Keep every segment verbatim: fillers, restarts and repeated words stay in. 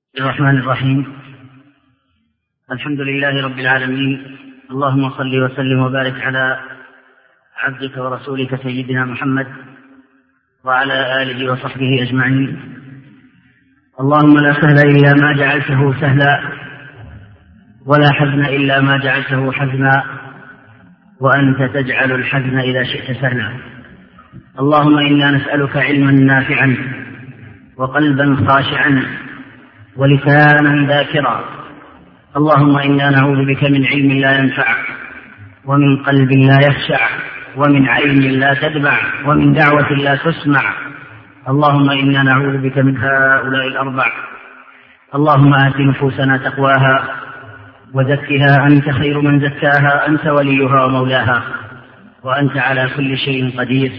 الرحمن الرحيم. الحمد لله رب العالمين، اللهم صل وسلم وبارك على عبدك ورسولك سيدنا محمد وعلى آله وصحبه أجمعين. اللهم لا سهل إلا ما جعلته سهلا، ولا حزن إلا ما جعلته حزنا، وأنت تجعل الحزن إذا شئت سهلا. اللهم إنا نسألك علما نافعا وقلبا خاشعا ولسانا ذاكرا. اللهم إنا نعوذ بك من علم لا ينفع، ومن قلب لا يخشع، ومن عين لا تدمع، ومن دعوة لا تسمع. اللهم إنا نعوذ بك من هؤلاء الأربع. اللهم آت نفوسنا تقواها وزكها أنت خير من زكاها، أنت وليها ومولاها، وأنت على كل شيء قدير.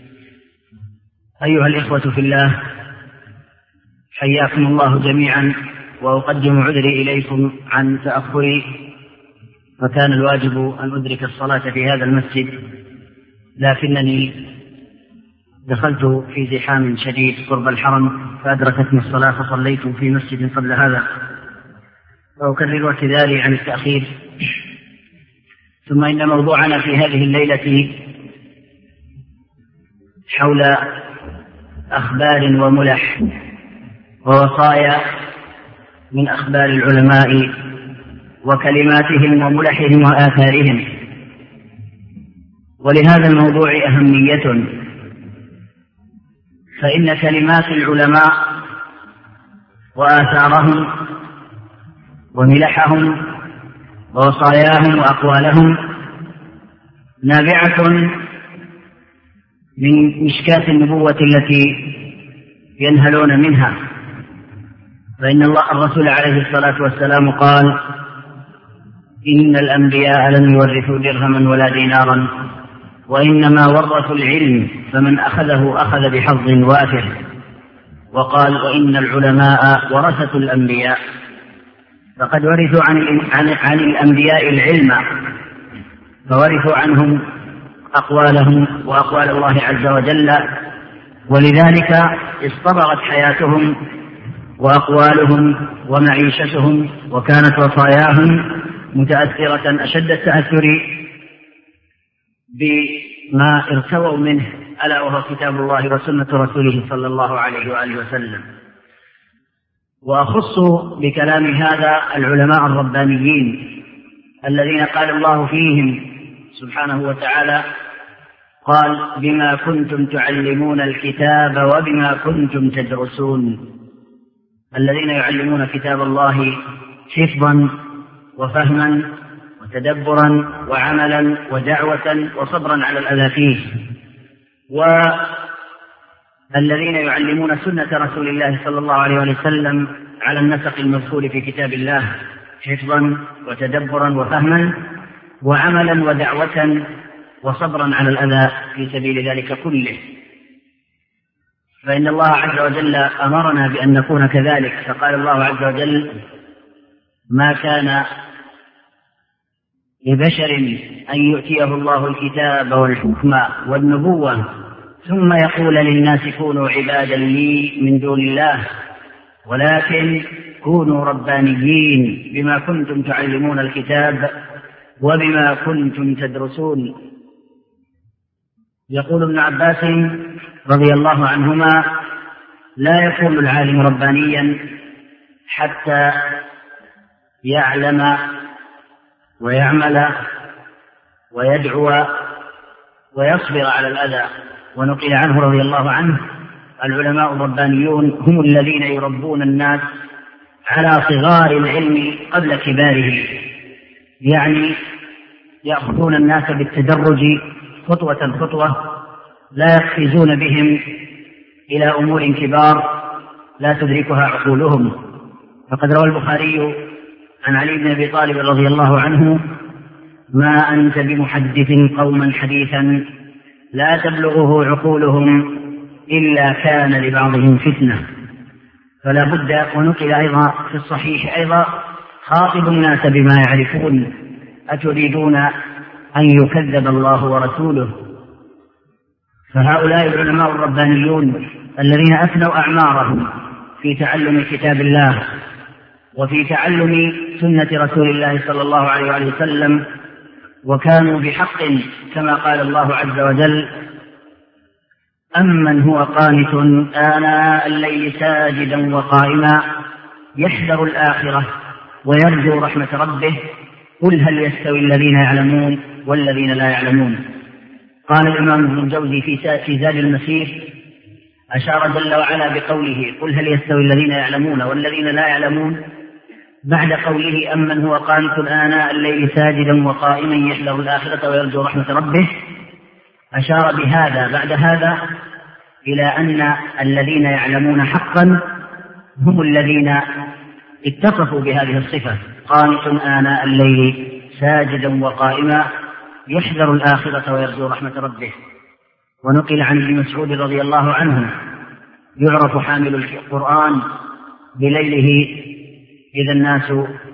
أيها الإخوة في الله، حياكم الله جميعا، وأقدم عذري إليكم عن تأخري، فكان الواجب أن أدرك الصلاة في هذا المسجد، لكنني دخلت في زحام شديد قرب الحرم فأدركتني الصلاة فصليت في مسجد قبل هذا، وأكرر اعتذاري عن التأخير. ثم إن موضوعنا في هذه الليلة حول أخبار وملح ووصايا من أخبار العلماء وكلماتهم وملحهم وآثارهم. ولهذا الموضوع أهمية، فإن كلمات العلماء وآثارهم وملحهم ووصاياهم وأقوالهم نابعة من مشكاة النبوة التي ينهلون منها. فإن الله الرسول عليه الصلاة والسلام قال: إن الأنبياء لم يورثوا درهما ولا دينارا، وإنما ورثوا العلم، فمن أخذه أخذ بحظ وافر. وقال: وإن العلماء ورثة الأنبياء، فقد ورثوا عن, عن, عن الأنبياء العلم، فورثوا عنهم أقوالهم وأقوال الله عز وجل، ولذلك اصطبغت حياتهم وأقوالهم ومعيشتهم، وكانت وصاياهم متأثرة أشد التأثر بما ارتووا منه، ألا وهو كتاب الله وسنة رسوله صلى الله عليه وآله وسلم. وأخص بكلام هذا العلماء الربانيين الذين قال الله فيهم سبحانه وتعالى: قال: بما كنتم تعلمون الكتاب وبما كنتم تدرسون. الذين يعلمون كتاب الله حفظا وفهما وتدبرا وعملا ودعوة وصبرا على الأذى فيه، والذين يعلمون سنة رسول الله صلى الله عليه وسلم على النسق المذكور في كتاب الله حفظا وتدبرا وفهما وعملا ودعوة وصبرا على الأذى في سبيل ذلك كله. فإن الله عز وجل أمرنا بأن نكون كذلك، فقال الله عز وجل: ما كان لبشر أن يؤتيه الله الكتاب والحكم والنبوة ثم يقول للناس كونوا عبادا لي من دون الله، ولكن كونوا ربانيين بما كنتم تعلمون الكتاب وبما كنتم تدرسون. يقول ابن عباس رضي الله عنهما: لا يكون العالم ربانيا حتى يعلم ويعمل ويدعو ويصبر على الأذى. ونقل عنه رضي الله عنه: العلماء الربانيون هم الذين يربون الناس على صغار العلم قبل كباره، يعني يأخذون الناس بالتدرج خطوة خطوة، لا يقفزون بهم إلى أمور كبار لا تدركها عقولهم. فقد روى البخاري عن علي بن أبي طالب رضي الله عنه: ما أنت بمحدث قوما حديثا لا تبلغه عقولهم إلا كان لبعضهم فتنة. فلا بد. ونقل أيضا في الصحيح أيضا: خاطب الناس بما يعرفون، أتريدون أن يكذب الله ورسوله. فهؤلاء العلماء الربانيون الذين أفنوا أعمارهم في تعلم كتاب الله وفي تعلم سنة رسول الله صلى الله عليه وسلم، وكانوا بحق كما قال الله عز وجل: أمن هو قانت آناء الليل ساجدا وقائما يحذر الآخرة ويرجو رحمة ربه قل هل يستوي الذين يعلمون والذين لا يعلمون. قال الإمام ابن الجوزي في زاد المسير: أشار جل وعلا بقوله قل هل يستوي الذين يعلمون والذين لا يعلمون بعد قوله أمن هو قانت آناء الليل ساجدا وقائما يحذر الآخرة ويرجو رحمة ربه، أشار بهذا بعد هذا إلى أن الذين يعلمون حقا هم الذين اتصفوا بهذه الصفة: قانت آناء الليل ساجدا وقائما يحذر الآخرة ويرجو رحمة ربه. ونقل عن ابن مسعود رضي الله عنه: يعرف حامل القرآن بليله إذا الناس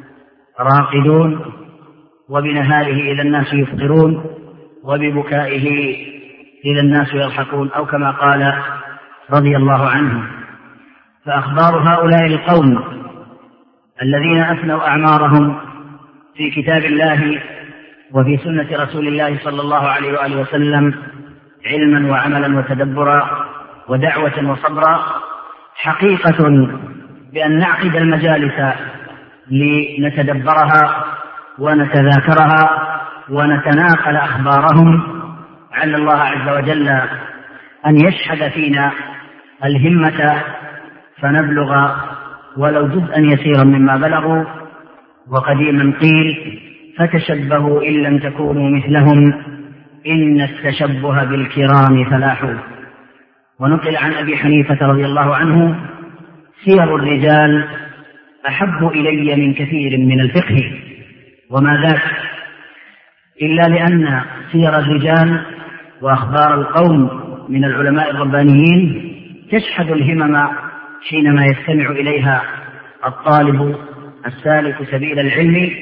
راقدون، وبنهاره إذا الناس يفطرون، وببكائه إذا الناس يضحكون، أو كما قال رضي الله عنه. فأخبار هؤلاء القوم الذين أفنوا أعمارهم في كتاب الله وفي سنة رسول الله صلى الله عليه وآله وسلم علما وعملا وتدبرا ودعوة وصبرا، حقيقة بأن نعقد المجالس لنتدبرها ونتذاكرها ونتناقل أخبارهم، على الله عز وجل أن يشهد فينا الهمة فنبلغ ولو جزءا يسيرا مما بلغوا. وقديما قيل: فتشبهوا إن لم تكونوا مثلهم إن التشبه بالكرام فلاح. ونقل عن أبي حنيفة رضي الله عنه: سير الرجال أحب إلي من كثير من الفقه. وما ذاك إلا لأن سير الرجال وأخبار القوم من العلماء الربانيين تشحذ الهمم حينما يستمع إليها الطالب السالك سبيل العلم،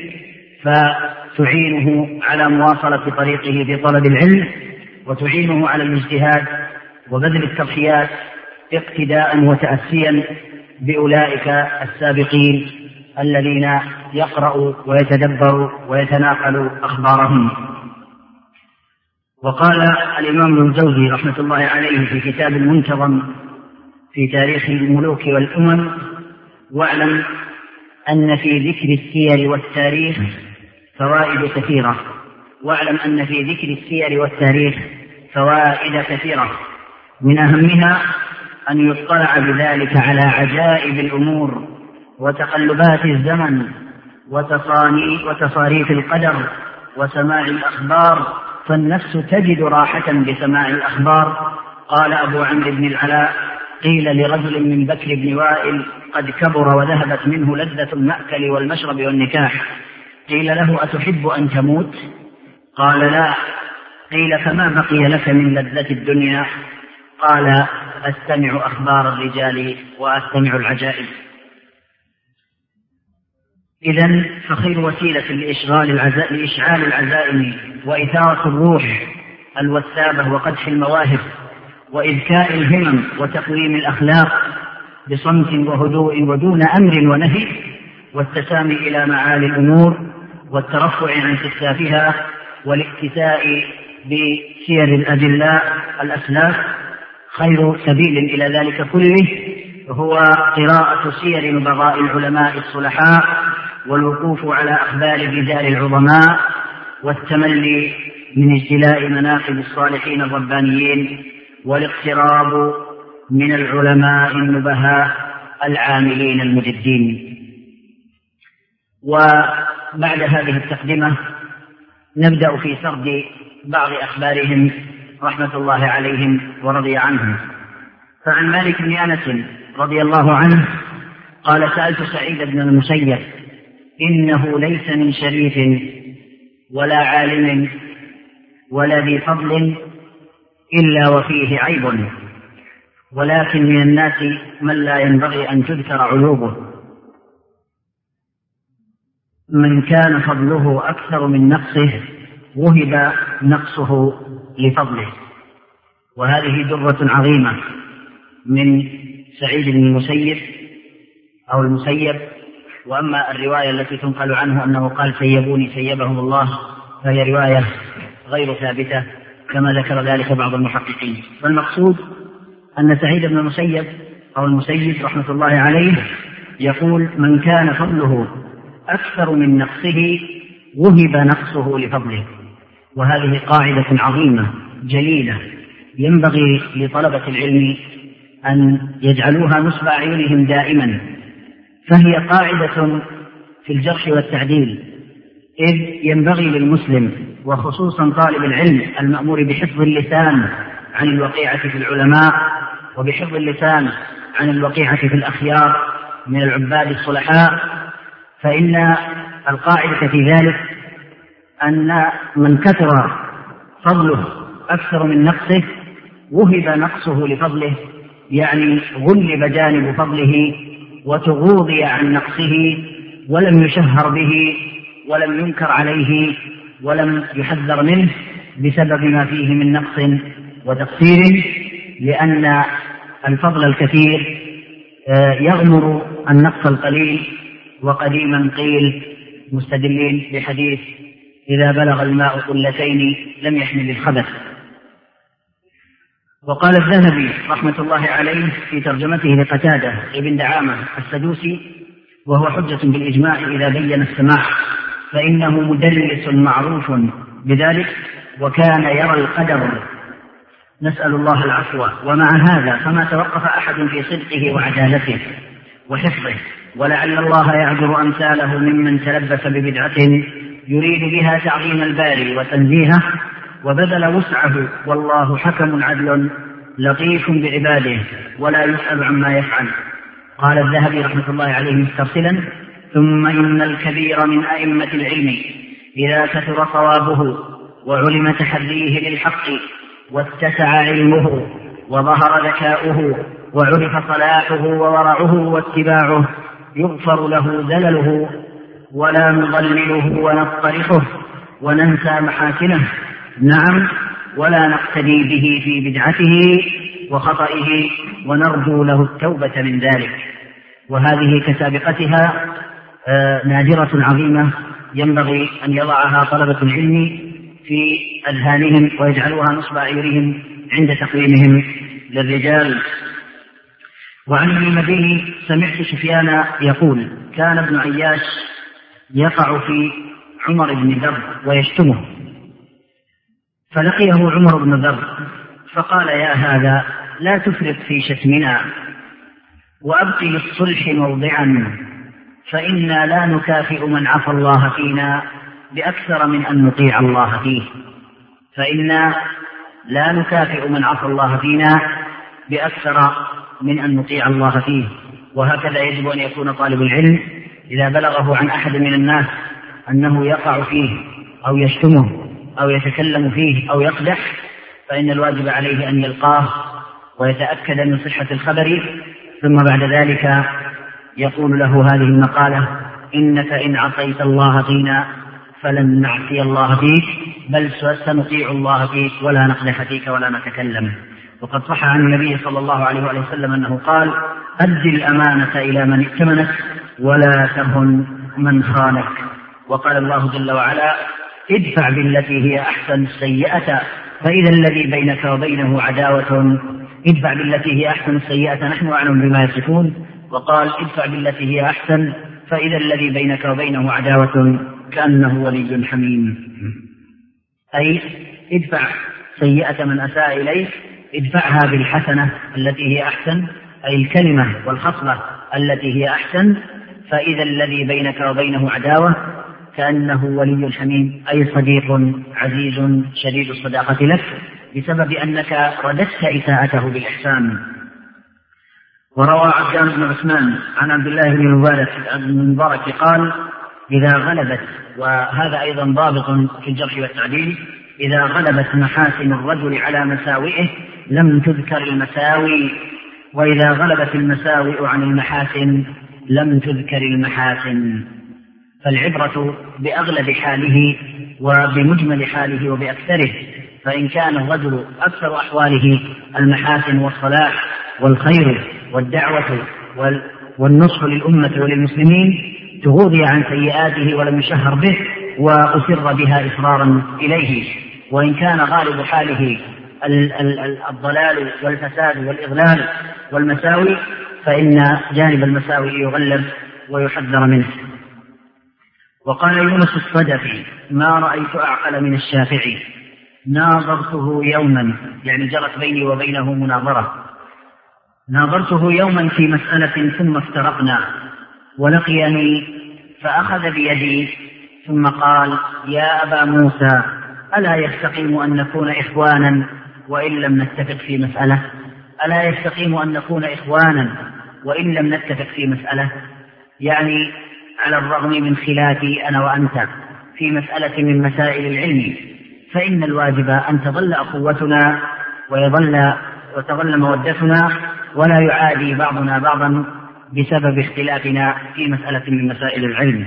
فتعينه على مواصلة طريقه في طلب العلم، وتعينه على الاجتهاد وبذل التضحيات اقتداء وتأسيا بأولئك السابقين الذين يقرأ ويتدبر ويتناقل أخبارهم. وقال الإمام ابن الجوزي رحمة الله عليه في كتاب المنتظم في تاريخ الملوك والأمم: واعلم أن في ذكر السير والتاريخ فوائد كثيرة واعلم أن في ذكر السير والتاريخ فوائد كثيرة من أهمها أن يطلع بذلك على عجائب الأمور وتقلبات الزمن وتصاريف القدر وسماع الأخبار، فالنفس تجد راحة بسماع الأخبار. قال أبو عمرو بن العلاء: قيل لرجل من بكر بن وائل قد كبر وذهبت منه لذة المأكل والمشرب والنكاح، قيل له: أتحب أن تموت؟ قال: لا. قيل: فما بقي لك من لذة الدنيا؟ قال: أستمع أخبار الرجال وأستمع العجائب. إذن فخير وسيلة لإشغال العزائم لإشعال العزائم وإثارة الروح الوثابة وقدح المواهب وإذكاء الهمم وتقويم الأخلاق بصمت وهدوء ودون أمر ونهي، والتسامي إلى معالي الأمور والترفع عن سفسافها والاكتساء بسير الأجلاء الأسلاف. خير سبيل إلى ذلك كله هو قراءة سير نبغاء العلماء الصلحاء والوقوف على أخبار الرجال العظماء والتملي من اجتلاء مناقب الصالحين الربانيين والاقتراب من العلماء النبهاء العاملين المجدين. وبعد هذه التقدمة نبدأ في سرد بعض أخبارهم رحمة الله عليهم ورضي عنهم. فعن مالك بن أنس رضي الله عنه قال: سألت سعيد بن المسيب: إنه ليس من شريف ولا عالم ولا ذي فضل إلا وفيه عيب، ولكن من الناس من لا ينبغي أن تذكر عيوبه، من كان فضله أكثر من نقصه وهب نقصه لفضله. وهذه درة عظيمة من سعيد بن المسيب أو المسيب وأما الرواية التي تنقل عنه أنه قال سيبوني سيبهم الله فهي رواية غير ثابتة كما ذكر ذلك بعض المحققين. فالمقصود أن سعيد بن المسيب أو المسيب رحمة الله عليه يقول من كان فضله أكثر من نقصه وهب نقصه لفضله. وهذه قاعدة عظيمة جليلة ينبغي لطلبة العلم أن يجعلوها نصب أعينهم دائما، فهي قاعدة في الجرح والتعديل، إذ ينبغي للمسلم وخصوصا طالب العلم المأمور بحفظ اللسان عن الوقيعة في العلماء وبحفظ اللسان عن الوقيعة في الأخيار من العباد الصلحاء، فإن القاعدة في ذلك أن من كثر فضله أكثر من نقصه وهب نقصه لفضله، يعني غلب جانب فضله وتغوضي عن نقصه ولم يشهر به ولم ينكر عليه ولم يحذر منه بسبب ما فيه من نقص وتقصير، لأن الفضل الكثير يغمر النقص القليل. وقديما قيل مستدلين بحديث إذا بلغ الماء قلتين لم يحمل الخبث. وقال الذهبي رحمة الله عليه في ترجمته لقتادة ابن دعامة السدوسي وهو حجة بالإجماع إذا بين السماع فإنه مدلس معروف بذلك وكان يرى القدر، نسأل الله العفو. ومع هذا فما توقف أحد في صدقه وعدالته وحفظه، ولعل الله يعذر أمثاله ممن تلبس ببدعة يريد بها تعظيم الباري وتنزيهه وبذل وسعه، والله حكم عدل لطيف بعباده ولا يسأل عما يفعل. قال الذهبي رحمة الله عليه مسترسلا: ثم إن الكبير من أئمة العلم إذا كثر صوابه وعلم تحريه للحق واتسع علمه وظهر ذكاؤه وعرف صلاحه وورعه واتباعه يغفر له زلله ولا نضلله ونطرحه وننسى محاسنه، نعم، ولا نقتدي به في بدعته وخطئه ونرجو له التوبة من ذلك. وهذه كسابقتها نادرة عظيمة ينبغي أن يضعها طلبة العلم في أذهانهم ويجعلوها نصب أعينهم عند تقويمهم للرجال. وعن المديني سمعت سفيان يقول: كان ابن عياش يقع في عمر بن ذر ويشتمه، فلقيه عمر بن ذر فقال: يا هذا لا تفرط في شتمنا وأبقي للصلح موضعا، فإنا لا نكافئ من عفى الله فينا بأكثر من أن نطيع الله فيه فإنا لا نكافئ من عفى الله فينا بأكثر من أن نطيع الله فيه. وهكذا يجب أن يكون طالب العلم إذا بلغه عن أحد من الناس أنه يقع فيه أو يشتمه أو يتكلم فيه أو يقدح، فإن الواجب عليه أن يلقاه ويتأكد من صحة الخبر، ثم بعد ذلك يقول له هذه المقالة: إنك إن عصيت الله فينا فلن نعصي الله فيك، بل سنطيع الله فيك ولا نقدح فيك ولا نتكلم. وقد صح عن النبي صلى الله عليه وسلم أنه قال: أد الأمانة إلى من ائتمنك ولا تهن من خانك. وقال الله جل وعلا: ادفع بالتي هي أحسن السيئة فإذا الذي بينك وبينه عداوة ادفع بالتي هي أحسن السيئة نحن أعلم بما يصفون. وقال: ادفع بالتي هي أحسن فإذا الذي بينك وبينه عداوة كأنه ولي حميم، أي ادفع سيئة من أساء إليك ادفعها بالحسنة التي هي أحسن، أي الكلمة والخصلة التي هي أحسن، فإذا الذي بينك وبينه عداوة كأنه ولي حميم، أي صديق عزيز شديد الصداقة لك بسبب أنك رددت إساءته بالإحسان. وروى عبدان بن عثمان عن عبد الله بن المبارك قال: إذا غلبت، وهذا أيضا ضابط في الجرح والتعديل، إذا غلبت محاسن الرجل على مساوئه لم تذكر المساوي، وإذا غلبت المساوئ عن المحاسن لم تذكر المحاسن. فالعبرة بأغلب حاله وبمجمل حاله وبأكثره، فإن كان الرجل أكثر أحواله المحاسن والصلاح والخير والدعوة والنصح للأمة وللمسلمين تغوضي عن سيئاته ولم يشهر به وأسر بها إصرارا إليه، وإن كان غالب حاله الضلال والفساد والإضلال والمساوي فإن جانب المساوي يغلب ويحذر منه. وقال يونس الصدفي: ما رأيت أعقل من الشافعي، ناظرته يوما، يعني جرت بيني وبينه مناظرة، ناظرته يوما في مسألة ثم افترقنا، ولقيني فأخذ بيدي ثم قال: يا أبا موسى، ألا يستقيم أن نكون إخوانا وإن لم نتفق في مسألة؟ ألا يستقيم أن نكون إخوانا وإن لم نتفق في مسألة؟ يعني على الرغم من خلافي أنا وأنت في مسألة من مسائل العلم، فإن الواجب أن تظل أخوتنا ويظل وتظل مودتنا، ولا يعادي بعضنا بعضا بسبب اختلافنا في مسألة من مسائل العلم.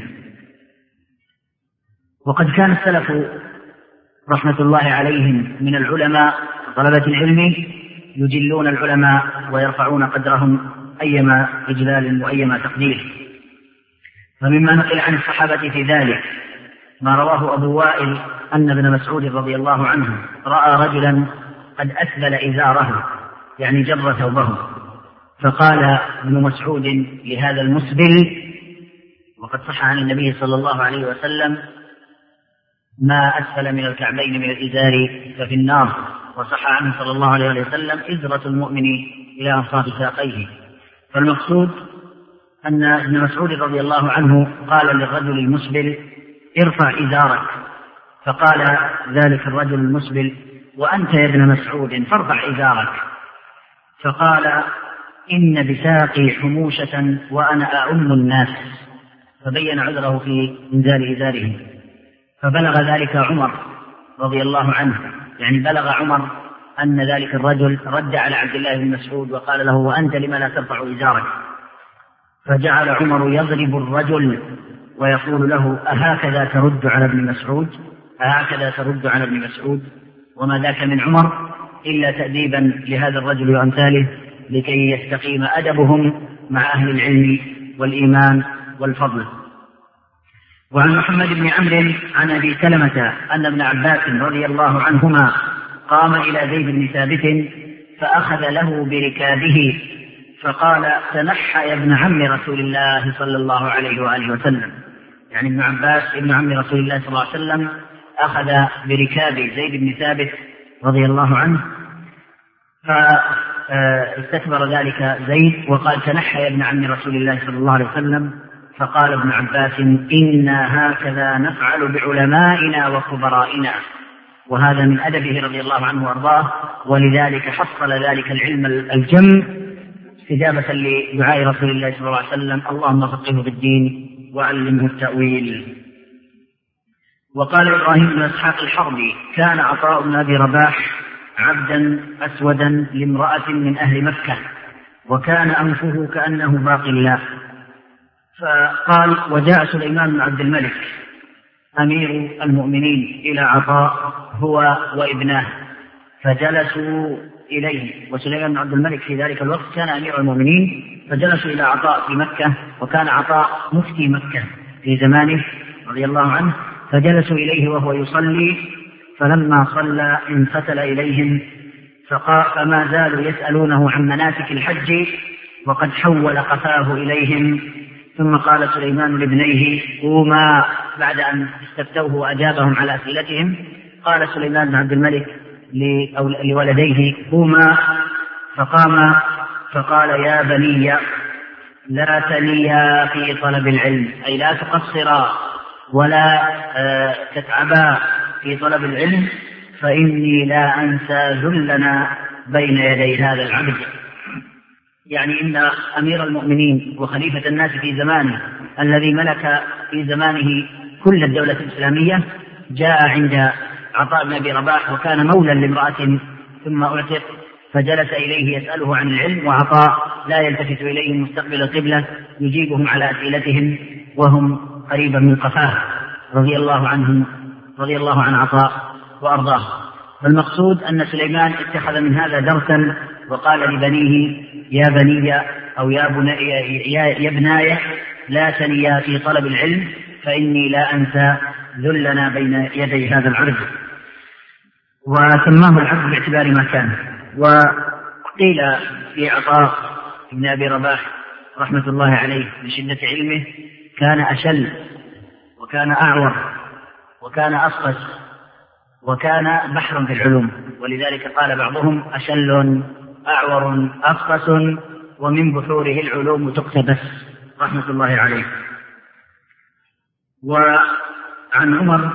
وقد كان السلف رحمة الله عليهم من العلماء طلبة العلم يجلون العلماء ويرفعون قدرهم أيما إجلال وأيما تقدير. فمما نقل عن الصحابة في ذلك ما رواه أبو وائل أن ابن مسعود رضي الله عنه رأى رجلا قد أسبل إزاره، يعني جر ثوبه، فقال ابن مسعود لهذا المسبل، وقد صح عن النبي صلى الله عليه وسلم: ما أسفل من الكعبين من الإزار ففي النار. وصح عنه صلى الله عليه وسلم: إزرة المؤمن إلى أنصاف ساقيه. فالمقصود أن ابن مسعود رضي الله عنه قال للرجل المسبل: ارفع إزارك، فقال ذلك الرجل المسبل: وأنت يا ابن مسعود فارفع إزارك. فقال: إن بساقي حموشة وأنا أؤم الناس، فبين عذره في إنزال إزاره. فبلغ ذلك عمر رضي الله عنه، يعني بلغ عمر أن ذلك الرجل رد على عبد الله بن مسعود وقال له: وأنت لما لا ترفع إزارك؟ فجعل عمر يضرب الرجل ويقول له: أهكذا ترد على ابن مسعود؟ أهكذا ترد على ابن مسعود؟ وما ذاك من عمر إلا تأديبا لهذا الرجل وأمثاله لكي يستقيم أدبهم مع أهل العلم والإيمان والفضل. وعن محمد بن عمرو عن أبي سلمة أن ابن عباس رضي الله عنهما قام إلى زيد بن ثابت فأخذ له بركابه فقال: تنحى يا ابن عم رسول الله صلى الله عليه وآله وسلم. يعني ابن عباس ابن عم رسول الله صلى الله عليه وسلم أخذ بركاب زيد بن ثابت رضي الله عنه، فاستكبر ذلك زيد وقال: تنحى يا ابن عم رسول الله صلى الله عليه وسلم. فقال ابن عباس: إنا هكذا نفعل بعلمائنا وكبرائنا. وهذا من أدبه رضي الله عنه وأرضاه، ولذلك حصل ذلك العلم الجم استجابة لدعاء رسول الله صلى الله عليه وسلم: اللهم فقهه في الدين وعلمه التأويل. وقال إبراهيم بن إسحاق الحربي: كان عطاء بن أبي رباح عبدا أسودا لامرأة من أهل مكة، وكان أنفه كأنه باقي الله. فقال: وجاء سليمان بن عبد الملك أمير المؤمنين إلى عطاء هو وابناه فجلسوا إليه، وسليمان بن عبد الملك في ذلك الوقت كان أمير المؤمنين، فجلسوا إلى عطاء في مكة، وكان عطاء مفتي مكة في زمانه رضي الله عنه، فجلسوا إليه وهو يصلي، فلما صلى انفتل إليهم فقال فما زالوا يسألونه عن مناسك الحج وقد حول قفاه إليهم، ثم قال سليمان لابنيه: قوما، بعد أن استفتوه وأجابهم على أسئلتهم قال سليمان بن عبد الملك لولديه: قوما، فقام فقال: يا بني لا تنيا في طلب العلم، أي لا تقصرا ولا تتعبا في طلب العلم، فإني لا أنسى ذلنا بين يدي هذا العبد. يعني إن أمير المؤمنين وخليفة الناس في زمانه الذي ملك في زمانه كل الدولة الإسلامية جاء عند عطاء بن أبي رباح، وكان مولى لامرأة ثم أعتق، فجلس إليه يسأله عن العلم، وعطاء لا يلتفت إليهم مستقبل القبلة يجيبهم على أسئلتهم وهم قريبا من قفاه رضي الله عنهم رضي الله عن عطاء وأرضاه. فالمقصود أن سليمان اتخذ من هذا درسا وقال لبنيه: يا بني أو يا, بني يا, يا ابناي لا تنيا في طلب العلم فإني لا أنسى ذلنا بين يدي هذا العرض. وسماه العرض باعتبار ما كان. وقيل في عطاء بن أبي رباح رحمة الله عليه بشدة علمه كان أشل وكان أعور وكان أصفس وكان بحرا في العلوم، ولذلك قال بعضهم أشل أعور أصفس ومن بحوره العلوم تقتبس رحمة الله عليه. وعن عمر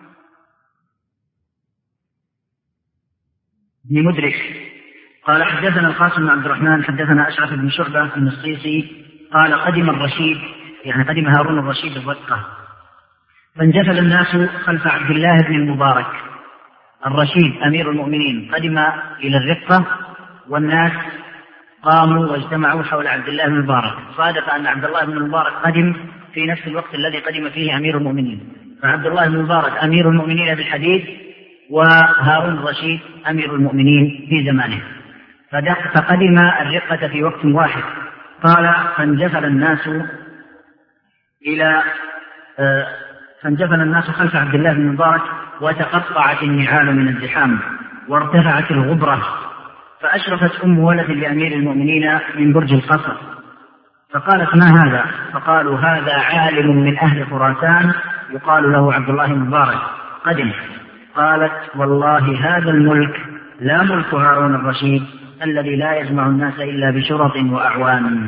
بن مدرك قال حدثنا القاسم بن عبد الرحمن حدثنا أشرف بن شعبة النصيصي قال قدم الرشيد يعني قدم هارون الرشيد الرقة فانجفل الناس خلف عبد الله بن المبارك. الرشيد أمير المؤمنين قدم إلى الرقة والناس قاموا واجتمعوا حول عبد الله بن المبارك. صادف أن عبد الله بن المبارك قدم في نفس الوقت الذي قدم فيه أمير المؤمنين، فعبد الله بن المبارك أمير المؤمنين بالحديث وهارون الرشيد أمير المؤمنين في زمانه، فقدم الرقة في وقت واحد. قال فانجفل الناس إلى فانجفل الناس خلف عبد الله بن المبارك وتقطعت النعال من الزحام وارتفعت الغبرة، فأشرفت أم ولد لأمير المؤمنين من برج القصر فقالت ما هذا؟ فقالوا هذا عالم من أهل خراسان يقال له عبد الله بن المبارك قدم. قالت والله هذا الملك لا ملك هارون الرشيد الذي لا يجمع الناس إلا بشرط وأعوان.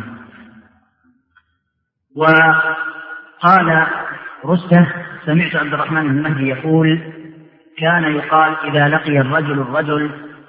وقال رسته سمعت عبد الرحمن بن مهدي يقول كان يقال إذا لقي الرجل الرجل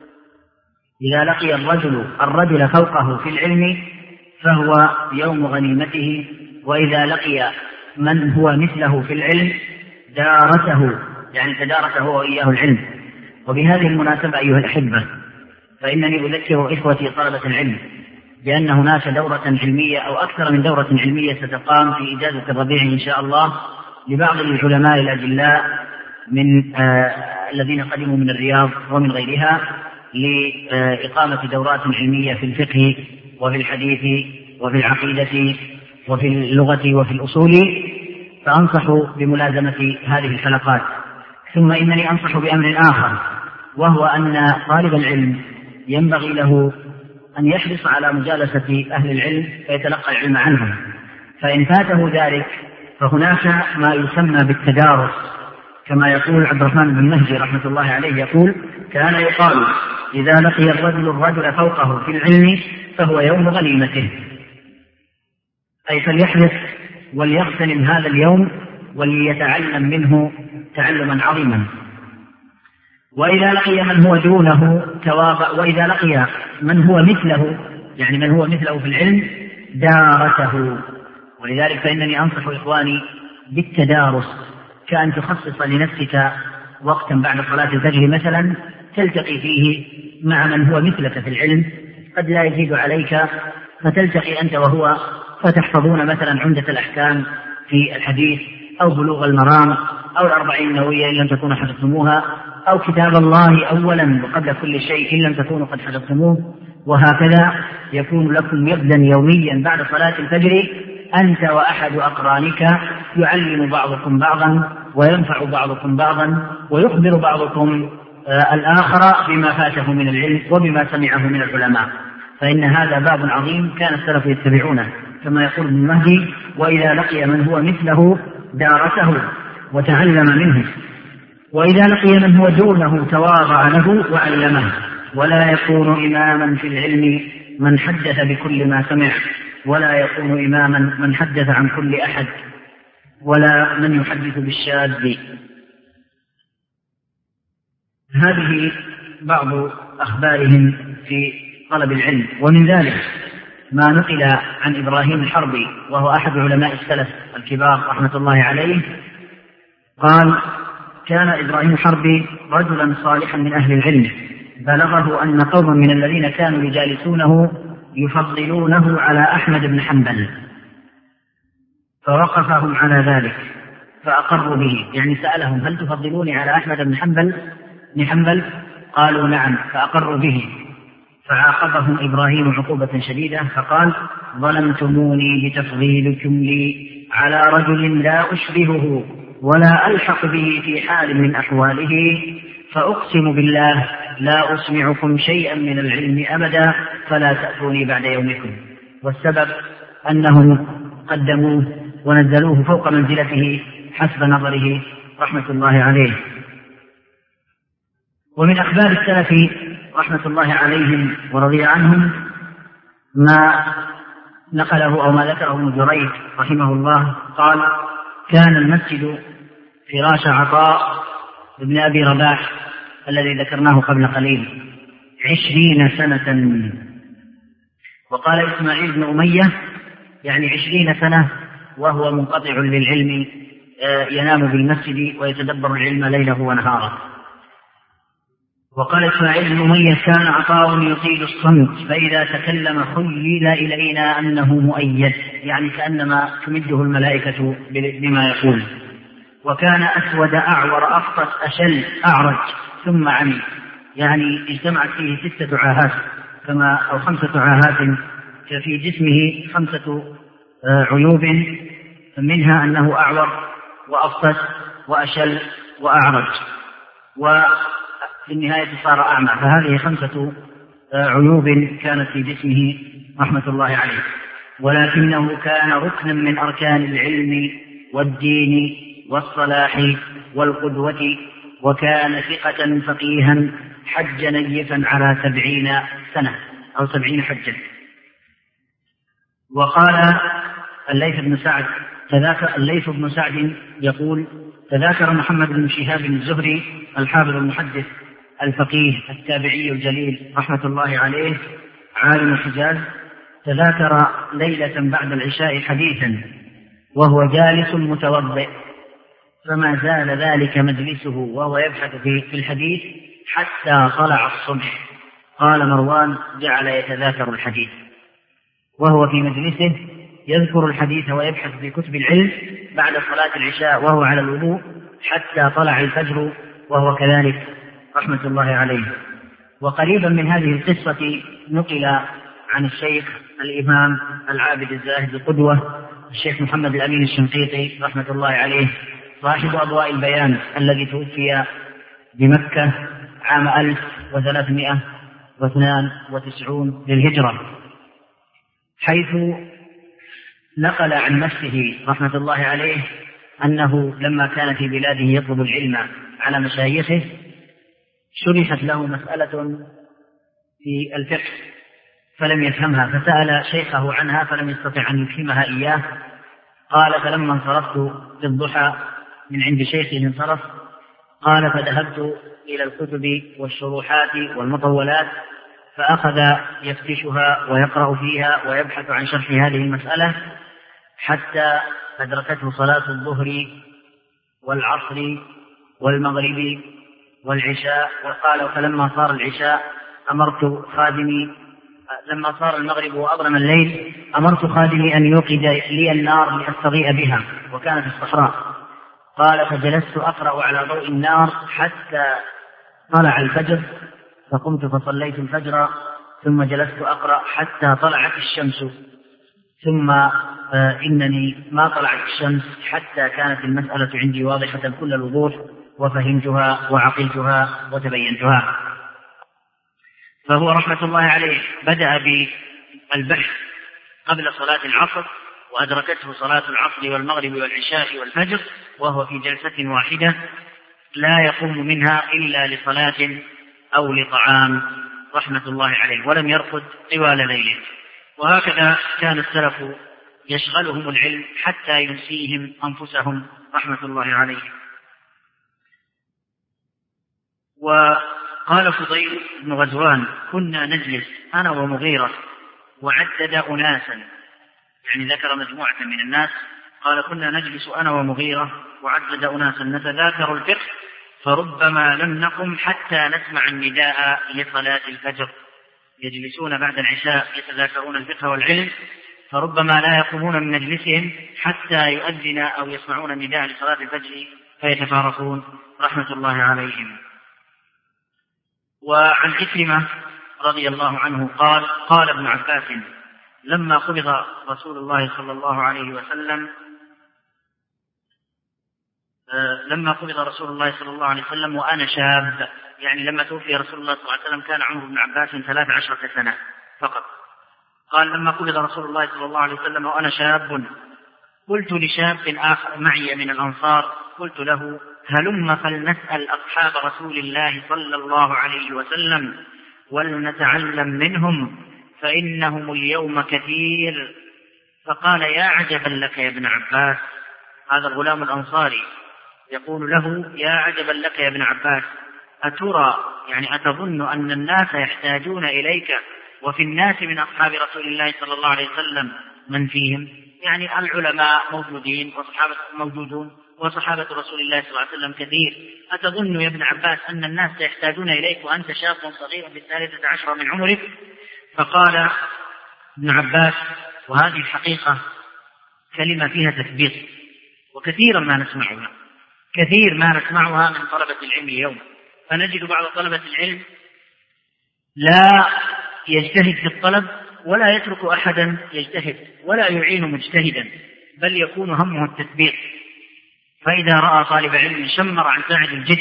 إذا لقي الرجل الرجل فوقه في العلم فهو يوم غنيمته، وإذا لقي من هو مثله في العلم دارته يعني تدارك هو وإياه العلم. وبهذه المناسبة أيها الأحبة فإنني أذكر إخوتي طلبة العلم بأن هناك دورة علمية أو أكثر من دورة علمية ستقام في إجازة الربيع إن شاء الله لبعض العلماء الأجلاء من آه الذين قدموا من الرياض ومن غيرها لإقامة دورات علمية في الفقه وفي الحديث وفي العقيدة وفي اللغة وفي الأصول، فأنصح بملازمة هذه الحلقات. ثم إنني أنصح بأمر آخر، وهو أن طالب العلم ينبغي له أن يحرص على مجالسة أهل العلم فيتلقى العلم عنهم، فإن فاته ذلك فهناك ما يسمى بالتدارس، كما يقول عبد الرحمن بن مهدي رحمة الله عليه يقول كان يقال إذا لقي الرجل الرجل فوقه في العلم فهو يوم غنيمته، أي فليحرص وليغتنم هذا اليوم وليتعلم منه تعلما عظيما. وإذا لقي من هو دونه تواضع، وإذا لقي من هو مثله يعني من هو مثله في العلم دارته. ولذلك فإنني أنصح إخواني بالتدارس، كأن تخصص لنفسك وقتا بعد صلاة الفجر مثلا تلتقي فيه مع من هو مثلك في العلم قد لا يزيد عليك، فتلتقي أنت وهو فتحفظون مثلا عمدة الأحكام في الحديث أو بلوغ المرام أو الأربعين النووية إن لم تكونوا حفظتموها، أو كتاب الله أولا وقبل كل شيء إن لم تكونوا قد حفظتموه، وهكذا يكون لكم يبدا يوميا بعد صلاة الفجر أنت وأحد أقرانك يعلم بعضكم بعضا وينفع بعضكم بعضا ويخبر بعضكم آه الآخر بما فاته من العلم وبما سمعه من العلماء، فإن هذا باب عظيم كان السلف يتبعونه، كما يقول ابن مهدي وإذا لقي من هو مثله دارسه وتعلم منه، وإذا لقي من هو دونه تواضع له وعلمه. ولا يكون إماما في العلم من حدث بكل ما سمع، ولا يكون إماما من حدث عن كل أحد، ولا من يحدث بالشاذ. هذه بعض أخبارهم في طلب العلم. ومن ذلك ما نقل عن إبراهيم الحربي وهو أحد علماء السلف الكبار رحمة الله عليه قال كان إبراهيم الحربي رجلا صالحا من أهل العلم، بلغه أن قوما من الذين كانوا يجالسونه يفضلونه على أحمد بن حنبل، فوقفهم على ذلك فأقروا به، يعني سألهم هل تفضلوني على أحمد بن حنبل بن حنبل؟ قالوا نعم، فأقروا به، فعاقبهم إبراهيم عقوبة شديدة فقال ظلمتموني بتفضيلكم لي على رجل لا أشبهه ولا ألحق به في حال من أحواله، فأقسم بالله لا أسمعكم شيئا من العلم أبدا، فلا تأتوني بعد يومكم. والسبب أنهم قدموه ونزلوه فوق منزلته حسب نظره رحمة الله عليه. ومن أخبار السلف رحمة الله عليهم ورضي عنهم ما نقله أو ما ذكره ابن جريج رحمه الله قال: كان المسجد فراش عطاء بن أبي رباح الذي ذكرناه قبل قليل عشرين سنة. وقال إسماعيل بن أمية يعني عشرين سنة وهو منقطع للعلم، ينام بالمسجد ويتدبر العلم ليله ونهاره. وقال إسماعيل بن أمية: كان عطاء يطيل الصمت فإذا تكلم خيل إلينا أنه مؤيد، يعني كأنما تمده الملائكة بما يقول. وكان أسود أعور أفطس أشل أعرج ثم عمي، يعني اجتمعت فيه ستة عاهات كما أو خمسة عاهات في جسمه، خمسة عيوب منها أنه أعور وأفطس وأشل وأعرج، وفي النهاية صار أعمى. فهذه خمسة عيوب كانت في جسمه رحمة الله عليه. ولكنه كان ركنا من أركان العلم والدين والصلاح والقدوة، وكان ثقة فقيها حج نيفا على سبعين سنة أو سبعين حجا. وقال الليث بن سعد تذاكر الليث بن سعد يقول: تذاكر محمد بن شهاب الزهري الحافظ المحدث الفقيه التابعي الجليل رحمة الله عليه عالم الحجاز، تذاكر ليلة بعد العشاء حديثا وهو جالس متوضئ، فما زال ذلك مجلسه وهو يبحث في الحديث حتى طلع الصبح. قال مروان: جعل يتذاكر الحديث وهو في مجلسه يذكر الحديث ويبحث في كتب العلم بعد صلاة العشاء وهو على الوضوء حتى طلع الفجر وهو كذلك رحمة الله عليه. وقريبا من هذه القصة نقل عن الشيخ الإمام العابد الزاهد القدوة الشيخ محمد الأمين الشنقيطي رحمة الله عليه صاحب أضواء البيان الذي توفي بمكة عام ألف وثلاثمائة واثنان وتسعين للهجرة، حيث نقل عن نفسه رحمة الله عليه أنه لما كان في بلاده يطلب العلم على مشايخه شرحت له مسألة في الفقه فلم يفهمها، فسأل شيخه عنها فلم يستطع أن يفهمها إياه. قال: فلما انصرفت في الضحى من عند شيخي انصرف، قال: فذهبت إلى الكتب والشروحات والمطولات فأخذ يفتشها ويقرأ فيها ويبحث عن شرح هذه المسألة حتى أدركته صلاة الظهر والعصر والمغرب والعشاء. وقال: فلما صار العشاء أمرت خادمي لما صار المغرب وأظلم الليل أمرت خادمي أن يوقد لي النار لأستضيء بها، وكانت في الصحراء. قال: فجلست أقرأ على ضوء النار حتى طلع الفجر، فقمت فصليت الفجر ثم جلست أقرأ حتى طلعت الشمس، ثم آه إنني ما طلعت الشمس حتى كانت المسألة عندي واضحة كل الوضوح وفهمتها وعقلتها وتبينتها. فهو رحمة الله عليه بدأ بالبحث قبل صلاة العصر وأدركته صلاة العصر والمغرب والعشاء والفجر وهو في جلسة واحدة لا يقوم منها إلا لصلاة أو لطعام رحمة الله عليه، ولم يرقد طوال ليله. وهكذا كان السلف يشغلهم العلم حتى ينسيهم أنفسهم رحمة الله عليه. وقال فضيل بن غزوان: كنا نجلس أنا ومغيرة وعدد أناسا، يعني ذكر مجموعة من الناس. قال: كنا نجلس أنا ومغيرة وعدد أناسا نتذاكر الفقه، فربما لم نقم حتى نسمع النداء لصلاة الفجر. يجلسون بعد العشاء يتذاكرون الفقه والعلم، فربما لا يقومون من مجلسهم حتى يؤذن أو يسمعون النداء لصلاة الفجر فيتفارقون رحمة الله عليهم. وعن عكرمة رضي الله عنه قال: قال ابن عباس: لما قبض رسول الله صلى الله عليه وسلم لما قبض رسول الله صلى الله عليه وسلم وأنا شاب، يعني لما توفي رسول الله صلى الله عليه وسلم كان عمر بن عباس ثلاث عشرة سنة فقط. قال لما قبض رسول الله صلى الله عليه وسلم وأنا شاب قلت لشاب آخر معي من الأنصار قلت له هلم فلنسأل أصحاب رسول الله صلى الله عليه وسلم ولنتعلم منهم فإنهم اليوم كثير. فقال يا عجبا لك يا ابن عباس، هذا الغلام الأنصاري يقول له يا عجبا لك يا ابن عباس، أترى يعني أتظن أن الناس يحتاجون إليك وفي الناس من أصحاب رسول الله صلى الله عليه وسلم من فيهم، يعني العلماء موجودين وصحابة موجودون وصحابة رسول الله صلى الله عليه وسلم كثير، أتظن يا ابن عباس أن الناس يحتاجون إليك وأنت شاب صغير في الثالثة عشرة من عمرك؟ فقال ابن عباس، وهذه الحقيقة كلمة فيها تثبيط وكثيرا ما نسمعها كثير ما نسمعها من طلبة العلم اليوم، فنجد بعض طلبة العلم لا يجتهد في الطلب ولا يترك أحدا يجتهد ولا يعين مجتهدا، بل يكون همه التثبيط. فإذا رأى طالب علم شمر عن ساعد الجد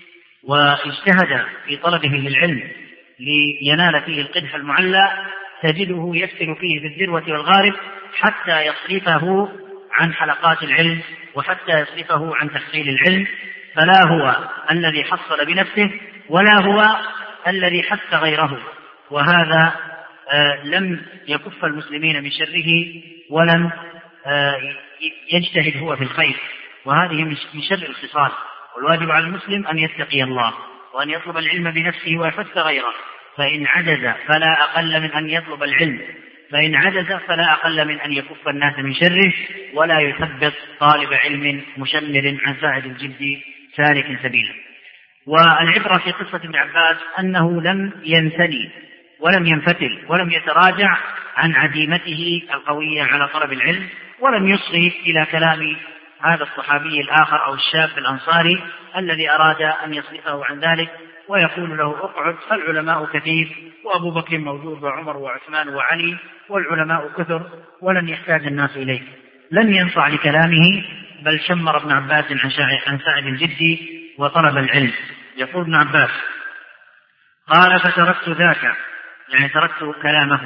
واجتهد في طلبه للعلم لينال فيه القدح المعلى تجده يفتن فيه في الذروة والغارب حتى يصرفه عن حلقات العلم وحتى يصرفه عن تحصيل العلم، فلا هو الذي حصل بنفسه ولا هو الذي حث غيره، وهذا آه لم يكف المسلمين من شره ولم آه يجتهد هو في الخير، وهذه من شر الخصال. والواجب على المسلم أن يتقي الله وأن يطلب العلم بنفسه ويحث غيره، فإن عجز فلا أقل من أن يطلب العلم، فإن عجز فلا أقل من أن يكف الناس من شره ولا يثبت طالب علم مشمر عن ساعد الجد سالك سبيلا. والعبرة في قصة ابن عباس أنه لم ينثني ولم ينفتل ولم يتراجع عن عزيمته القوية على طلب العلم، ولم يصغي إلى كلام هذا الصحابي الآخر أو الشاب الأنصاري الذي أراد أن يصرفه عن ذلك ويقول له اقعد فالعلماء كثير وأبو بكر موجود وعمر وعثمان وعلي والعلماء كثر ولن يحتاج الناس إليه. لم ينصع لكلامه بل شمر ابن عباس عن ساعد الجد وطلب العلم. يقول ابن عباس قال فتركت ذاك، يعني تركت كلامه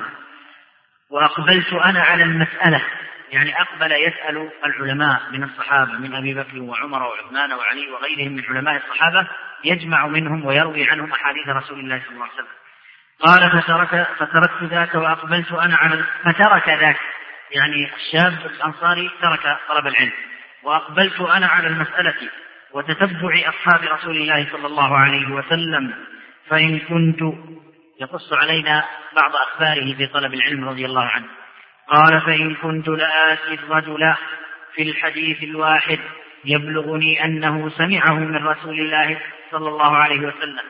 وأقبلت أنا على المسألة، يعني أقبل يسأل العلماء من الصحابة من أبي بكر وعمر وعثمان وعلي وغيرهم من علماء الصحابة يجمع منهم ويروي عنهم أحاديث رسول الله صلى الله عليه وسلم. قال فترك فتركت ذاك وأقبلت أنا على فترك ذاك، يعني الشاب الأنصاري ترك طلب العلم، وأقبلت أنا على المسألة وتتبع أصحاب رسول الله صلى الله عليه وسلم، فإن كنت يقص علينا بعض أخباره في طلب العلم رضي الله عنه. قال فإن كنت لآتي الرجل في الحديث الواحد يبلغني أنه سمعه من رسول الله صلى الله عليه وسلم.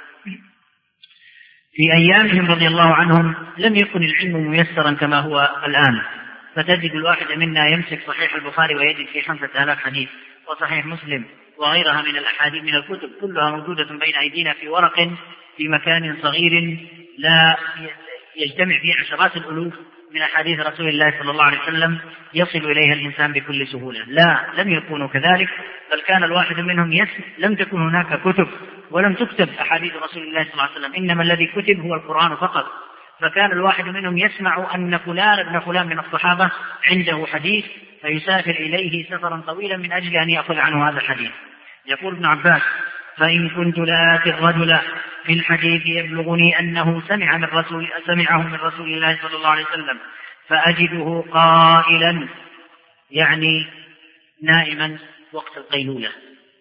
في أيامهم رضي الله عنهم لم يكن العلم ميسرا كما هو الآن، فتجد الواحد منا يمسك صحيح البخاري ويجد فيه خمسة آلاف حديث، وصحيح مسلم وغيرها من الأحاديث من الكتب كلها موجودة بين أيدينا في ورق في مكان صغير لا يجتمع فيه عشرات الألوف من أحاديث رسول الله صلى الله عليه وسلم يصل إليها الإنسان بكل سهولة. لا، لم يكونوا كذلك، بل كان الواحد منهم يسمع، لم تكن هناك كتب ولم تكتب أحاديث رسول الله صلى الله عليه وسلم، إنما الذي كتب هو القرآن فقط. فكان الواحد منهم يسمع أن فلان ابن فلان من الصحابة عنده حديث فيسافر إليه سفرا طويلا من أجل أن يأخذ عنه هذا الحديث. يقول ابن عباس فإن كنت لآتي الرجل في الحديث يبلغني أنه سمع من رسول سمعه من رسول الله صلى الله عليه وسلم فأجده قائلا، يعني نائما وقت القيلولة،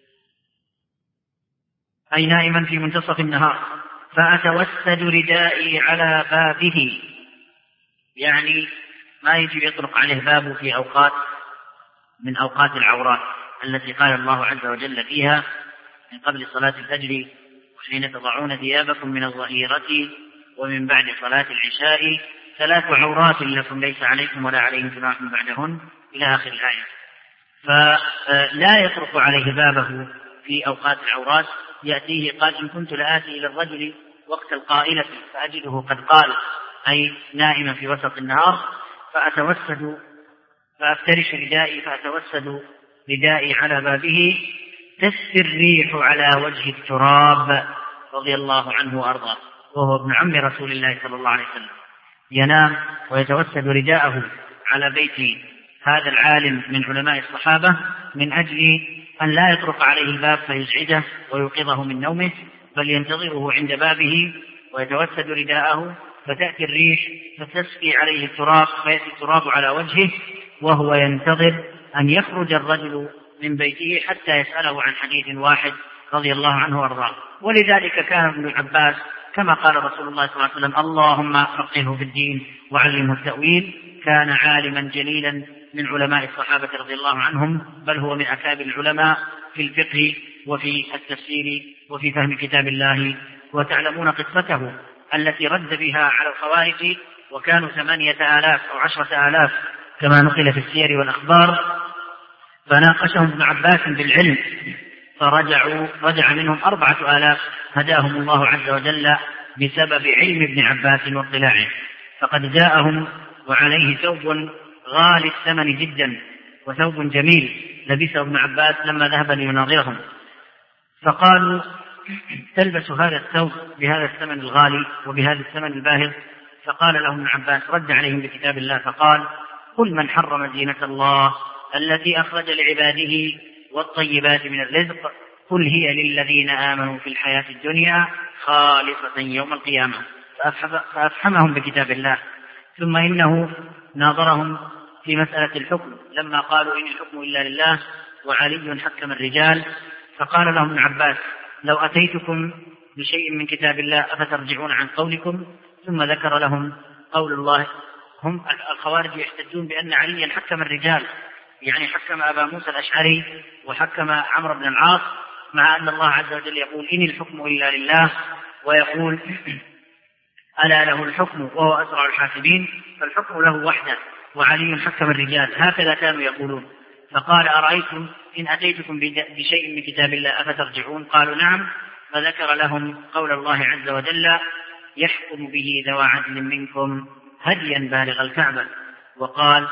أي نائما في منتصف النهار، فأتوسد ردائي على بابه، يعني ما يجي يطرق عليه بابه في أوقات من أوقات العورات التي قال الله عز وجل فيها من قبل صلاة الفجر وحين تضعون ثيابكم من الظهيرة ومن بعد صلاة العشاء ثلاث عورات لكم ليس عليكم ولا عليهم جناح بعدهن إلى آخر الآية. فلا يطرق عليه بابه في أوقات العورات، يأتيه قال إن كنت لآتي إلى الرجل وقت القائلة فأجده قد قال، أي نائما في وسط النهار، فأتوسد فأفترش ردائي فأتوسد ردائي على بابه تسفي الريح على وجه التراب رضي الله عنه وأرضاه، وهو ابن عم رسول الله صلى الله عليه وسلم، ينام ويتوسد رداءه على بيت هذا العالم من علماء الصحابة من أجل أن لا يطرق عليه الباب فيزعجه ويوقظه من نومه، بل ينتظره عند بابه ويتوسد رداءه، فتأتي الريح فتسقي عليه التراب فيأتي التراب على وجهه، وهو ينتظر أن يخرج الرجل من بيته حتى يسأله عن حديث واحد رضي الله عنه وارضاه. ولذلك كان ابن عباس كما قال رسول الله صلى الله عليه وسلم: اللهم فقهه في الدين وعلمه التأويل. كان عالما جليلا من علماء الصحابة رضي الله عنهم، بل هو من أكابر العلماء في الفقه وفي التفسير وفي فهم كتاب الله. وتعلمون قصته التي رد بها على الخوارج، وكانوا ثمانية آلاف أو عشرة آلاف كما نقل في السير والأخبار، فناقشهم ابن عباس بالعلم فرجعوا رجع منهم أربعة آلاف هداهم الله عز وجل بسبب علم ابن عباس واطلاعه. فقد جاءهم وعليه ثوب غالي الثمن جدا وثوب جميل لبسه ابن عباس لما ذهب ليناظرهم، فقالوا: تلبس هذا الثوب بهذا الثمن الغالي وبهذا الثمن الباهظ؟ فقال لهم ابن عباس، رد عليهم بكتاب الله فقال: قل من حرم زينة الله التي أخرج لعباده والطيبات من الرزق، قل هي للذين آمنوا في الحياة الدنيا خالصة يوم القيامة. فأفهمهم بكتاب الله. ثم إنه ناظرهم في مسألة الحكم لما قالوا: إن الحكم إلا لله وعلي حكم الرجال، فقال لهم ابن عباس: لو أتيتكم بشيء من كتاب الله أفترجعون عن قولكم؟ ثم ذكر لهم قول الله. هم الخوارج يحتجون بأن عليا حكم الرجال، يعني حكم أبا موسى الأشعري وحكم عمرو بن العاص، مع أن الله عز وجل يقول: إن الحكم إلا لله، ويقول: ألا له الحكم وهو أسرع الحاسبين، فالحكم له وحده وعلي حكم الرجال. هكذا كانوا يقولون. فقال: أرأيتم إن أتيتكم بشيء من كتاب الله أفترجعون؟ قالوا: نعم. فذكر لهم قول الله عز وجل: يحكم به ذوى عدل منكم هديا بالغ الكعبة، وقال: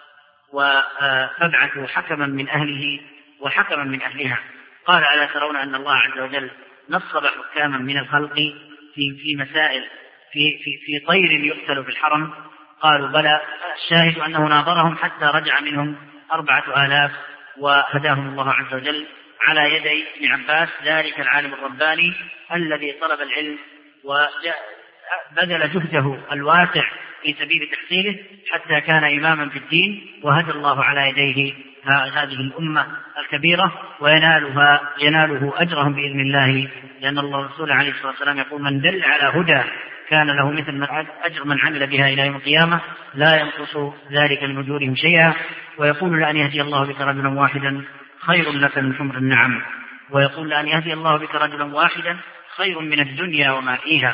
فابعثوا حكما من أهله وحكما من أهلها. قال: ألا ترون أن الله عز وجل نصب حكاما من الخلق في في مسائل في في في طير يقتل في الحرم؟ قالوا: بلى. الشاهد أنه ناظرهم حتى رجع منهم أربعة آلاف وهداهم الله عز وجل على يدي ابن عباس، ذلك العالم الرباني الذي طلب العلم وبذل جهده الواسع في سبيل تحصيله حتى كان إماما في الدين، وهدى الله على يديه هذه الأمة الكبيرة وينالها يناله أجرهم بإذن الله، لأن الله الرسول عليه الصلاة والسلام يقول: من دل على هدى كان له مثل أجر من عمل بها إلى يوم القيامة لا ينقص ذلك من أجورهم شيئا. ويقول: لأن يهدي الله بك رجلا واحدا خير لك من حمر النعم. ويقول: لأن يهدي الله بك رجلا واحدا خير من الدنيا وما فيها.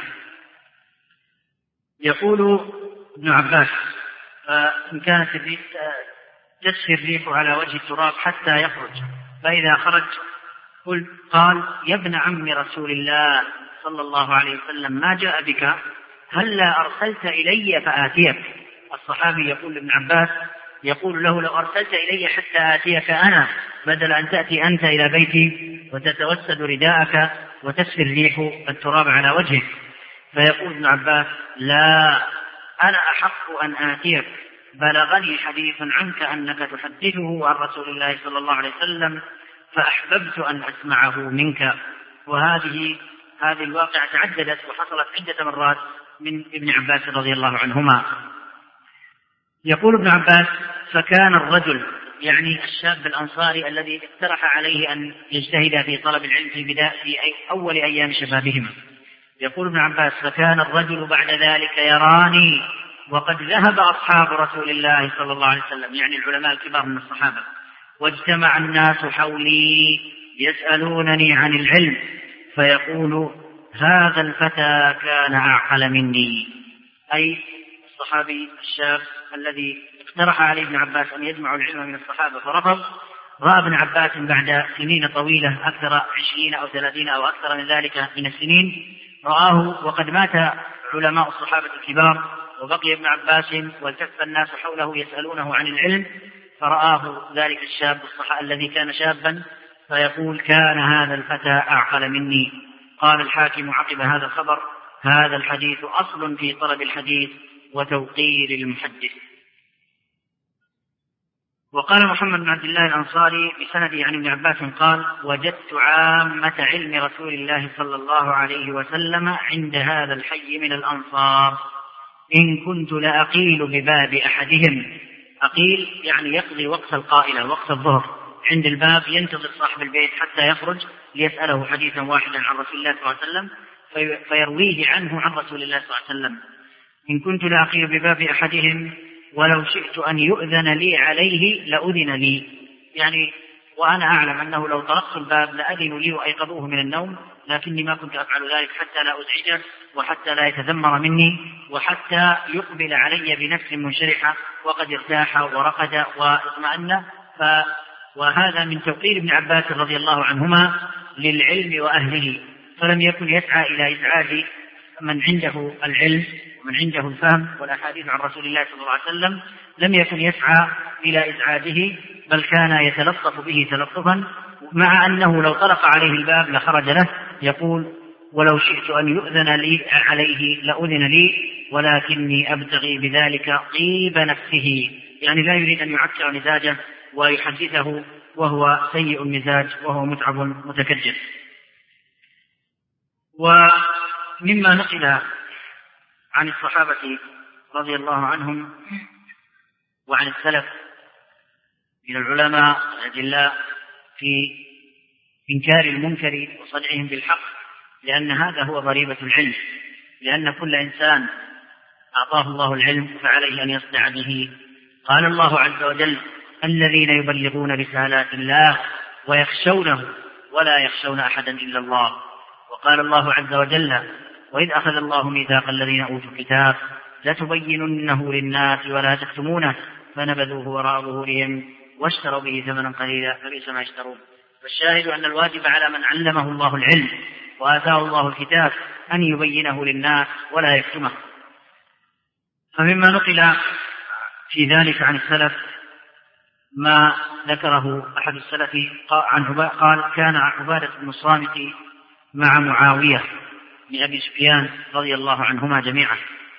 يقول ابن عباس: فإن كانت تسفي الريح على وجه التراب حتى يخرج، فإذا خرج قل قال: يا ابن عم رسول الله صلى الله عليه وسلم، ما جاء بك؟ هلا أرسلت إلي فآتيك. الصحابي يقول لابن عباس، يقول له: لو أرسلت إلي حتى آتيك أنا، بدل أن تأتي أنت إلى بيتي وتتوسد رداءك وتسفي الريح التراب على وجهك. فيقول ابن عباس: لا، أنا أحق أن آتيك، بلغني حديث عنك أنك تحدثه عن رسول الله صلى الله عليه وسلم، فأحببت أن أسمعه منك. وهذه هذه الواقعة تعددت وحصلت عدة مرات من ابن عباس رضي الله عنهما. يقول ابن عباس: فكان الرجل، يعني الشاب الأنصاري الذي اقترح عليه أن يجتهد في طلب العلم في بداية في أول أيام شبابهما، يقول ابن عباس: فكان الرجل بعد ذلك يراني وقد ذهب أصحاب رسول الله صلى الله عليه وسلم، يعني العلماء الكبار من الصحابة، واجتمع الناس حولي يسألونني عن العلم، فيقول: هذا الفتى كان أعقل مني. أي الصحابي الشاب الذي اقترح عليه ابن عباس أن يجمع العلم من الصحابة فرفض، رأى ابن عباس بعد سنين طويلة أكثر عشرين أو ثلاثين أو أكثر من ذلك من السنين، رآه وقد مات علماء الصحابة الكبار وبقي ابن عباس والتف الناس حوله يسألونه عن العلم، فرآه ذلك الشاب الصحابي الذي كان شابا فيقول: كان هذا الفتى أعقل مني. قال الحاكم عقب هذا الخبر: هذا الحديث أصل في طلب الحديث وتوقير المحدث. وقال محمد بن عبد الله الأنصاري بسنده عن ابن عباس قال: وجدت عامة علم رسول الله صلى الله عليه وسلم عند هذا الحي من الأنصار، إن كنت لأقيل بباب أحدهم. أقيل يعني يقضي وقت القائلة، وقت الظهر، عند الباب ينتظر صاحب البيت حتى يخرج ليسأله حديثا واحدا عن رسول الله صلى الله عليه وسلم فيرويه عنه عن رسول الله صلى الله عليه وسلم. إن كنت لأقيل بباب أحدهم ولو شئت أن يؤذن لي عليه لأذن لي، يعني وأنا أعلم أنه لو طرقت الباب لأذنوا لي وأيقظوه من النوم، لكني ما كنت أفعل ذلك حتى لا أزعجه وحتى لا يتذمر مني وحتى يقبل علي بنفس منشرحة وقد ارتاح ورقد واطمأن. ف وهذا من توقير ابن عباس رضي الله عنهما للعلم وأهله، فلم يكن يسعى إلى إزعاج من عنده العلم ومن عنده الفهم والأحاديث عن رسول الله صلى الله عليه وسلم، لم يكن يسعى إلى إزعاجه، بل كان يتلطف به تلطفا، مع أنه لو طرق عليه الباب لخرج له. يقول: ولو شئت أن يؤذن لي عليه لأذن لي ولكني أبتغي بذلك طيب نفسه، يعني لا يريد أن يعكر مزاجه ويحدثه وهو سيء المزاج وهو متعب متكدر. ومما نقل عن الصحابة رضي الله عنهم وعن السلف من العلماء الأجلاء في إنكار المنكر وصدعهم بالحق، لأن هذا هو ضريبة العلم، لأن كل إنسان أعطاه الله العلم فعليه أن يصدع به. قال الله عز وجل: الذين يبلغون رسالات الله ويخشونه ولا يخشون أحدا إلا الله. وقال الله عز وجل: وإذ أخذ الله ميثاق الذين أوتوا الكتاب لتبيننه للناس ولا تكتمونه فنبذوه وراء ظهورهم واشتروا به ثمنا قليلا فبئس ما يشترون. والشاهد أن الواجب على من علمه الله العلم وآتاه الله الكتاب أن يبينه للناس ولا يكتمه. فمما نقل في ذلك عن السلف ما ذكره أحد السلف عن قال: كان عبادة بن الصامت مع معاوية بن أبي سفيان رضي الله عنهما جميعا،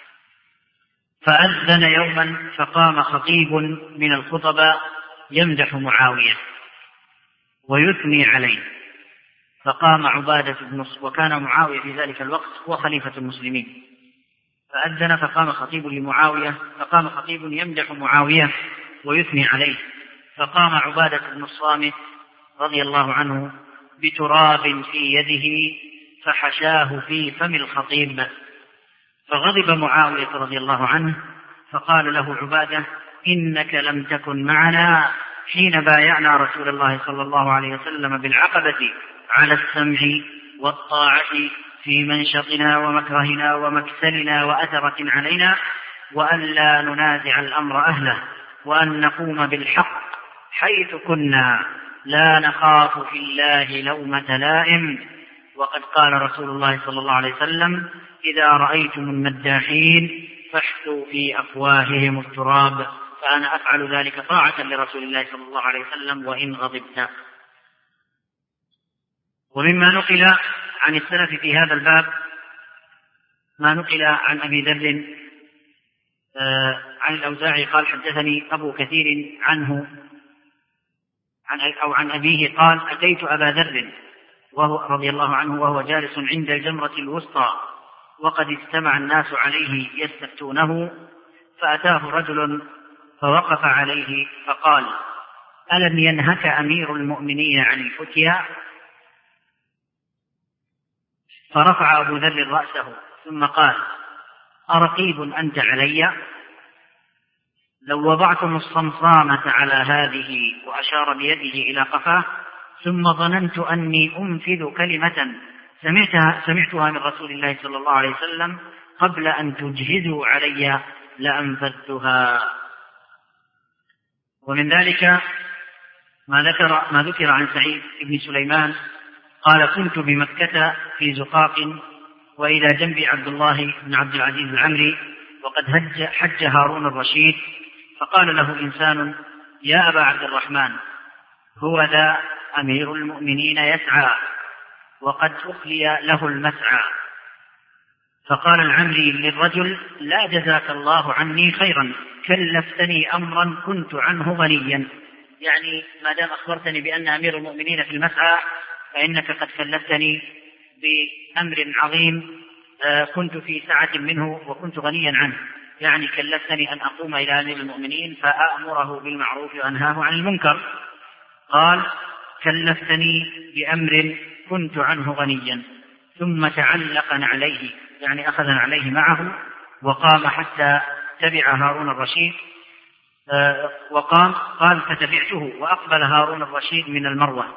فأذن يوما فقام خطيب من الخطباء يمدح معاوية ويثني عليه، فقام عبادة بن وكان معاوية في ذلك الوقت هو خليفة المسلمين، فأذن فقام خطيب لمعاوية فقام خطيب يمدح معاوية ويثني عليه، فقام عبادة بن الصامت رضي الله عنه بتراب في يده فحشاه في فم الخطيب، فغضب معاوية رضي الله عنه فقال له عبادة: إنك لم تكن معنا حين بايعنا رسول الله صلى الله عليه وسلم بالعقبة على السمع والطاعة في منشطنا ومكرهنا ومكسلنا وأثرة علينا، وأن لا ننازع الأمر أهله، وأن نقوم بالحق حيث كنا لا نخاف في الله لومة لائم. وقد قال رسول الله صلى الله عليه وسلم: إذا رأيتم المداحين فاحثوا في أفواههم التراب، فأنا أفعل ذلك طاعة لرسول الله صلى الله عليه وسلم وإن غضبت. ومما نقل عن السلف في هذا الباب ما نقل عن أبي ذر عن الأوزاعي قال: حدثني أبو كثير عنه عن أو عن أبيه قال: أتيت أبا ذر وهو رضي الله عنه وهو جالس عند الجمرة الوسطى وقد اجتمع الناس عليه يستفتونه، فأتاه رجل فوقف عليه فقال: ألم ينهك أمير المؤمنين عن الفتيا؟ فرفع أبو ذر رأسه ثم قال: أرقيب أنت علي؟ لو وضعتم الصمصامة على هذه، وأشار بيده إلى قفاه، ثم ظننت أني أنفذ كلمة سمعتها, سمعتها من رسول الله صلى الله عليه وسلم قبل أن تجهزوا علي لأنفذتها. ومن ذلك ما ذكر, ما ذكر عن سعيد بن سليمان قال: كنت بمكة في زقاق وإلى جنبي عبد الله بن عبد العزيز العمري، وقد حج, حج هارون الرشيد، فقال له إنسان: يا أبا عبد الرحمن، هو ذا أمير المؤمنين يسعى وقد أخلي له المسعى. فقال العمري للرجل: لا جزاك الله عني خيرا، كلفتني أمرا كنت عنه غنيا. يعني ما دام أخبرتني بأن أمير المؤمنين في المسعى فإنك قد كلفتني بأمر عظيم كنت في سعة منه وكنت غنيا عنه. يعني كلفتني أن أقوم إلى أمير المؤمنين فأأمره بالمعروف وأنهاه عن المنكر. قال: كلفتني بأمر كنت عنه غنيا. ثم تعلق عليه، يعني أخذ عليه معه وقام حتى تبع هارون الرشيد. وقام قال: فتبعته، وأقبل هارون الرشيد من المروة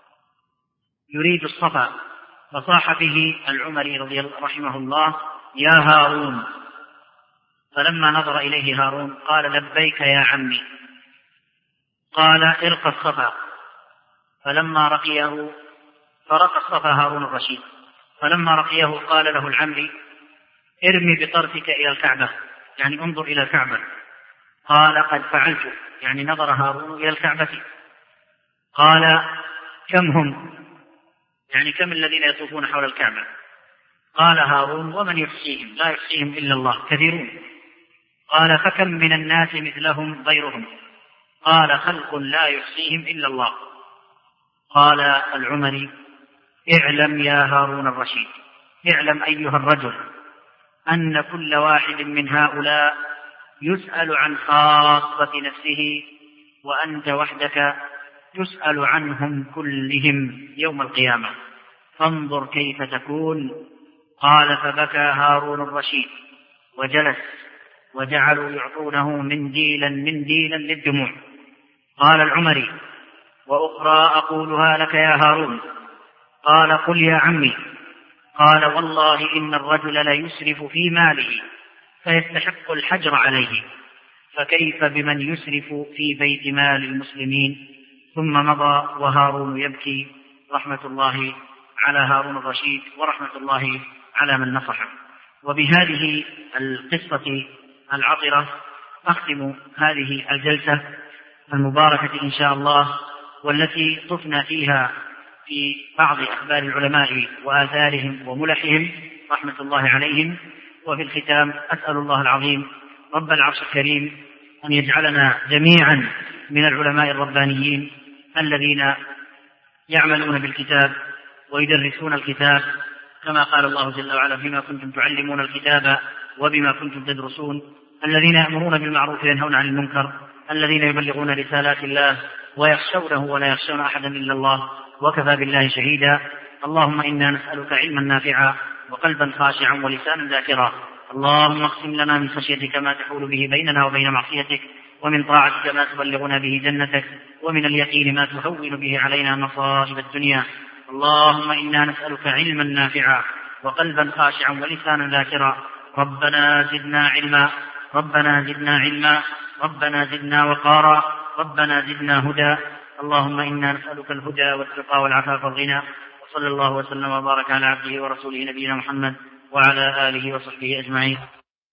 يريد الصفا، فصاح به العمري رضي الله رحمه الله: يا هارون. فلما نظر إليه هارون قال: لبيك يا عمي. قال: ارق الصفا. فلما رقيه فرق الصفا هارون الرشيد. فلما رقيه قال له العمري: ارمي بطرفك إلى الكعبة، يعني انظر إلى الكعبة. قال: قد فعلت، يعني نظر هارون إلى الكعبة. قال: كم هم؟ يعني كم الذين يطوفون حول الكعبة؟ قال هارون: ومن يحصيهم؟ لا يحصيهم إلا الله، كثيرون. قال: فكم من الناس مثلهم غيرهم؟ قال: خلق لا يحصيهم إلا الله. قال العمري: اعلم يا هارون الرشيد، اعلم أيها الرجل أن كل واحد من هؤلاء يسأل عن خاصة نفسه، وأنت وحدك تسأل عنهم كلهم يوم القيامة، فانظر كيف تكون. قال: فبكى هارون الرشيد وجلس، وجعلوا يعطونه منديلا منديلا للدموع. قال العمري: وأخرى أقولها لك يا هارون. قال: قل يا عمي. قال: والله إن الرجل ليسرف في ماله فيستحق الحجر عليه، فكيف بمن يسرف في بيت مال المسلمين؟ ثم مضى وهارون يبكي، رحمة الله على هارون الرشيد ورحمة الله على من نصحه. وبهذه القصة العطرة أختم هذه الجلسة المباركة إن شاء الله، والتي طفنا فيها في بعض أخبار العلماء وآثارهم وملحهم رحمة الله عليهم. وفي الختام أسأل الله العظيم رب العرش الكريم أن يجعلنا جميعا من العلماء الربانيين الذين يعملون بالكتاب ويدرسون الكتاب، كما قال الله جل وعلا: فيما كنتم تعلمون الكتاب وبما كنتم تدرسون، الذين يأمرون بالمعروف وينهون عن المنكر، الذين يبلغون رسالات الله ويخشونه ولا يخشون أحدا إلا الله، وكفى بالله شهيدا. اللهم إنا نسألك علما نافعا وقلبا خاشعا ولسانا ذاكرا. اللهم اقسم لنا من خشيتك ما تحول به بيننا وبين معصيتك، ومن طاعتك ما تبلغنا به جنتك، ومن اليقين ما تهون به علينا مصائب الدنيا. اللهم إنا نسألك علما نافعا وقلبا خاشعا ولسانا ذاكرا. ربنا زدنا علما، ربنا زدنا علما، ربنا زدنا وقارا، ربنا زدنا هدى. اللهم إنا نسألك الهدى والتقى والعفاف والغنى. وصلى الله وسلم وبارك على عبده ورسوله نبينا محمد وعلى آله وصحبه أجمعين.